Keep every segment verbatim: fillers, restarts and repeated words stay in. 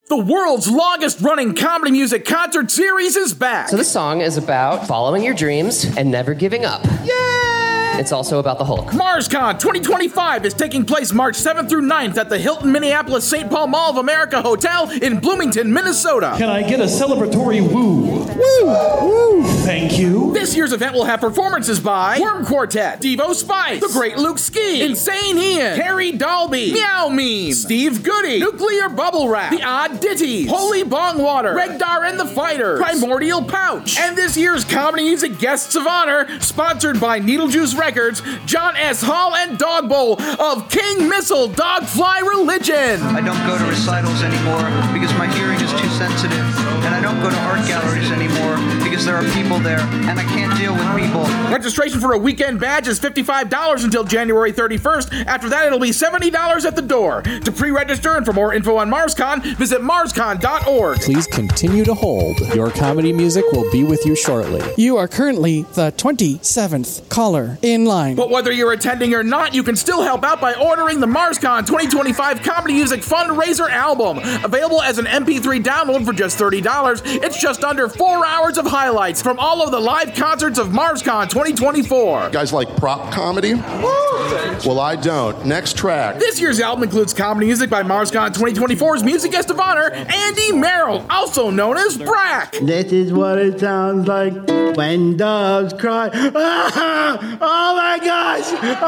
The world's longest-running comedy music concert series is back. So this song is about following your dreams and never giving up. Yay! It's also about the Hulk. MarsCon twenty twenty-five is taking place March seventh through ninth at the Hilton Minneapolis Saint Paul Mall of America Hotel in Bloomington, Minnesota. Can I get a celebratory woo? Woo! Woo! Thank you. This year's event will have performances by Worm Quartet, Devo Spice, The Great Luke Ski, Insane Ian, Carrie Dalby, Meow Meme, Steve Goody, Nuclear Bubble Wrap, The Odd Ditties, Holy Bongwater, Regdar and the Fighters, Primordial Pouch, and this year's comedy music guests of honor, sponsored by Needle Juice Records, John S. Hall and Dog Bowl of King Missile Dogfly Religion. I don't go to recitals anymore because my hearing is too sensitive, and I don't go to art galleries anymore because there are people there, and I can't deal with people. Registration for a weekend badge is fifty-five dollars until January thirty-first. After that, it'll be seventy dollars at the door. To pre-register and for more info on MarsCon, visit marscon dot org. Please continue to hold. Your comedy music will be with you shortly. You are currently the twenty-seventh caller in line. But whether you're attending or not, you can still help out by ordering the MarsCon twenty twenty-five Comedy Music Fundraiser album. Available as an M P three download for just thirty dollars. It's just under four hours of highlights from all of the live concerts of MarsCon twenty twenty-four. You guys like prop comedy? Well, I don't. Next track. This year's album includes comedy music by MarsCon twenty twenty-four's music guest of honor, Andy Merrill, also known as Brack. This is what it sounds like when doves cry. Ah, oh my gosh!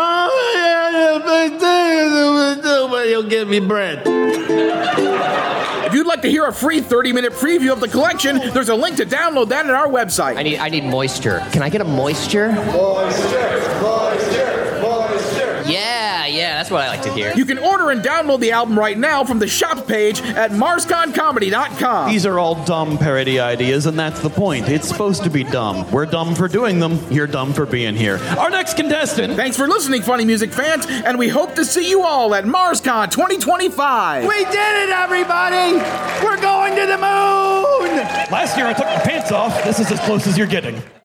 Oh, my, you'll give me bread. If you'd like to hear a free thirty-minute preview of the collection, there's a link to download that at our website. I need I need moisture. Can I get a moisture? Moisture, moisture, moisture. Yeah, yeah, that's what I like to hear. You can order and download the album right now from the shop page at marscon comedy dot com. These are all dumb parody ideas, and that's the point. It's supposed to be dumb. We're dumb for doing them. You're dumb for being here. Our next contestant. Thanks for listening, funny music fans, and we hope to see you all at MarsCon twenty twenty-five. We did it, everybody! We're going to the moon! Last year I took my pants off. This is as close as you're getting.